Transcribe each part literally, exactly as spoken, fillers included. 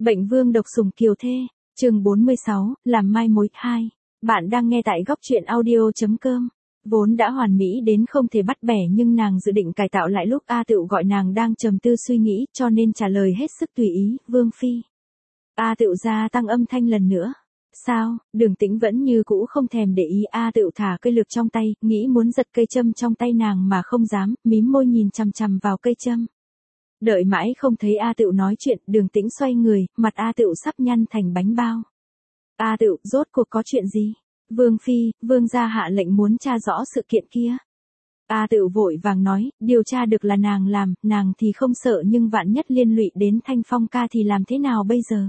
Bệnh vương độc sủng kiều thê, chương bốn mươi sáu, làm mai mối hai. Bạn đang nghe tại góc truyện audio chấm com. Vốn đã hoàn mỹ đến không thể bắt bẻ nhưng nàng dự định cải tạo lại lúc A Tựu gọi nàng đang trầm tư suy nghĩ cho nên trả lời hết sức tùy ý, Vương Phi. A Tựu gia tăng âm thanh lần nữa. Sao, Đường Tĩnh vẫn như cũ không thèm để ý. A Tựu thả cây lược trong tay, nghĩ muốn giật cây châm trong tay nàng mà không dám, mím môi nhìn chằm chằm vào cây châm. Đợi mãi không thấy A Tựu nói chuyện, Đường Tĩnh xoay người, mặt A Tựu sắp nhăn thành bánh bao. A Tựu, rốt cuộc có chuyện gì? Vương Phi, Vương gia hạ lệnh muốn tra rõ sự kiện kia. A Tựu vội vàng nói, điều tra được là nàng làm, nàng thì không sợ nhưng vạn nhất liên lụy đến Thanh Phong ca thì làm thế nào bây giờ?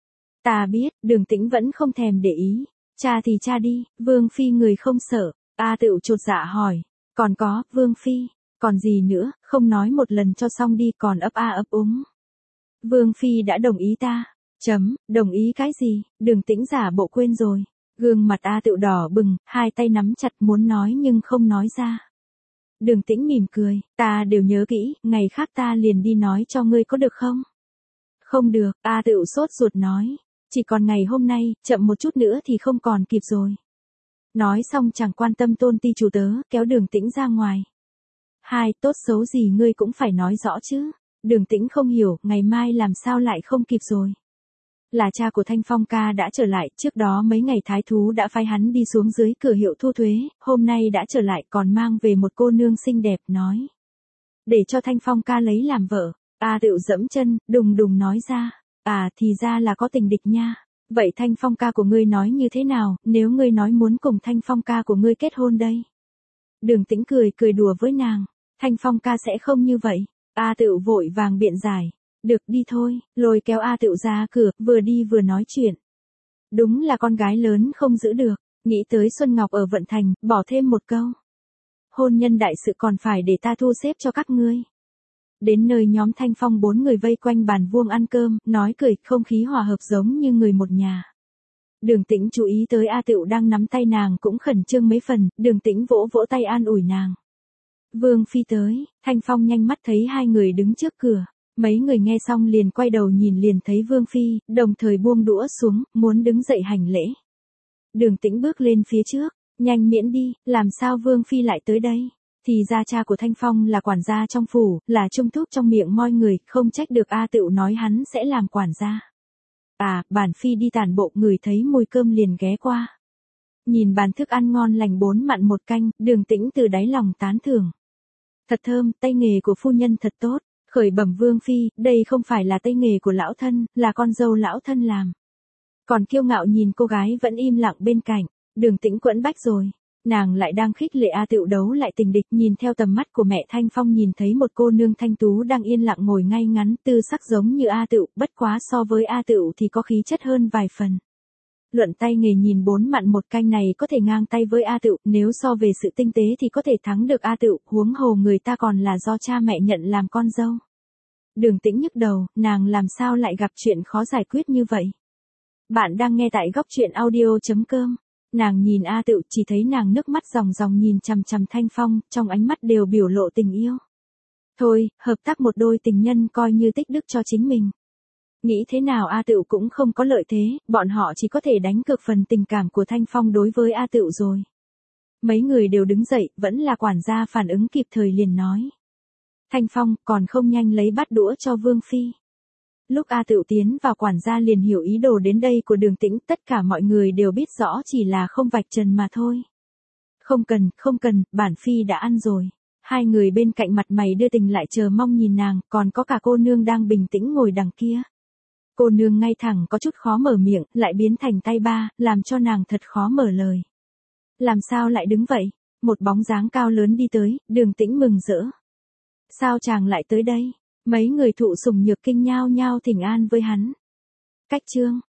Ta biết, Đường Tĩnh vẫn không thèm để ý. Cha thì cha đi, Vương Phi người không sợ. A Tựu chột dạ hỏi. Còn có, Vương Phi, còn gì nữa, không nói một lần cho xong đi còn ấp a ấp úng. Vương Phi đã đồng ý ta. Chấm, đồng ý cái gì, Đường Tĩnh giả bộ quên rồi. Gương mặt A Tựu đỏ bừng, hai tay nắm chặt muốn nói nhưng không nói ra. Đường Tĩnh mỉm cười, ta đều nhớ kỹ, ngày khác ta liền đi nói cho ngươi có được không? Không được, A Tựu sốt ruột nói. Chỉ còn ngày hôm nay, chậm một chút nữa thì không còn kịp rồi. Nói xong chẳng quan tâm tôn ti chủ tớ, kéo Đường Tĩnh ra ngoài. Hai, tốt xấu gì ngươi cũng phải nói rõ chứ. Đường Tĩnh không hiểu, ngày mai làm sao lại không kịp rồi. Là cha của Thanh Phong ca đã trở lại, trước đó mấy ngày thái thú đã phái hắn đi xuống dưới cửa hiệu thu thuế, hôm nay đã trở lại còn mang về một cô nương xinh đẹp nói. Để cho Thanh Phong ca lấy làm vợ. A Tựu dẫm chân, đùng đùng nói ra. À thì ra là có tình địch nha. Vậy Thanh Phong ca của ngươi nói như thế nào, nếu ngươi nói muốn cùng Thanh Phong ca của ngươi kết hôn đây? Đường Tĩnh cười cười đùa với nàng. Thanh Phong ca sẽ không như vậy. A Tựu vội vàng biện giải. Được đi thôi, lôi kéo A Tựu ra cửa, vừa đi vừa nói chuyện. Đúng là con gái lớn không giữ được. Nghĩ tới Xuân Ngọc ở Vận Thành, bỏ thêm một câu. Hôn nhân đại sự còn phải để ta thu xếp cho các ngươi. Đến nơi nhóm Thanh Phong bốn người vây quanh bàn vuông ăn cơm, nói cười, không khí hòa hợp giống như người một nhà. Đường Tĩnh chú ý tới A Tựu đang nắm tay nàng cũng khẩn trương mấy phần, Đường Tĩnh vỗ vỗ tay an ủi nàng. Vương Phi tới, Thanh Phong nhanh mắt thấy hai người đứng trước cửa. Mấy người nghe xong liền quay đầu nhìn liền thấy Vương Phi, đồng thời buông đũa xuống, muốn đứng dậy hành lễ. Đường Tĩnh bước lên phía trước, nhanh miễn đi, làm sao Vương Phi lại tới đây? Thì ra cha của Thanh Phong là quản gia trong phủ, là trung thúc trong miệng mọi người, không trách được A Tựu nói hắn sẽ làm quản gia. À, bản Phi đi tản bộ người thấy mùi cơm liền ghé qua. Nhìn bàn thức ăn ngon lành bốn mặn một canh, Đường Tĩnh từ đáy lòng tán thưởng. Thật thơm, tay nghề của phu nhân thật tốt, khởi bẩm Vương Phi, đây không phải là tay nghề của lão thân, là con dâu lão thân làm. Còn kiêu ngạo nhìn cô gái vẫn im lặng bên cạnh, Đường Tĩnh quẫn bách rồi. Nàng lại đang khích lệ A Tựu đấu lại tình địch, nhìn theo tầm mắt của mẹ Thanh Phong nhìn thấy một cô nương thanh tú đang yên lặng ngồi ngay ngắn, tư sắc giống như A Tựu, bất quá so với A Tựu thì có khí chất hơn vài phần. Luận tay nghề nhìn bốn mặn một canh này có thể ngang tay với A Tựu, nếu so về sự tinh tế thì có thể thắng được A Tựu, huống hồ người ta còn là do cha mẹ nhận làm con dâu. Đường Tĩnh nhức đầu, nàng làm sao lại gặp chuyện khó giải quyết như vậy? Bạn đang nghe tại góc truyện audio chấm com. Nàng nhìn A Tựu chỉ thấy nàng nước mắt ròng ròng nhìn chằm chằm Thanh Phong, trong ánh mắt đều biểu lộ tình yêu. Thôi, hợp tác một đôi tình nhân coi như tích đức cho chính mình. Nghĩ thế nào A Tựu cũng không có lợi thế, bọn họ chỉ có thể đánh cược phần tình cảm của Thanh Phong đối với A Tựu rồi. Mấy người đều đứng dậy, vẫn là quản gia phản ứng kịp thời liền nói. Thanh Phong, còn không nhanh lấy bát đũa cho Vương Phi. Lúc A Tựu tiến vào quản gia liền hiểu ý đồ đến đây của Đường Tĩnh, tất cả mọi người đều biết rõ chỉ là không vạch trần mà thôi. Không cần, không cần, bản Phi đã ăn rồi. Hai người bên cạnh mặt mày đưa tình lại chờ mong nhìn nàng, còn có cả cô nương đang bình tĩnh ngồi đằng kia. Cô nương ngay thẳng có chút khó mở miệng, lại biến thành tay ba, làm cho nàng thật khó mở lời. Làm sao lại đứng vậy? Một bóng dáng cao lớn đi tới, Đường Tĩnh mừng rỡ. Sao chàng lại tới đây? Mấy người thụ sủng nhược kinh nhao nhao thỉnh an với hắn. Cách chương.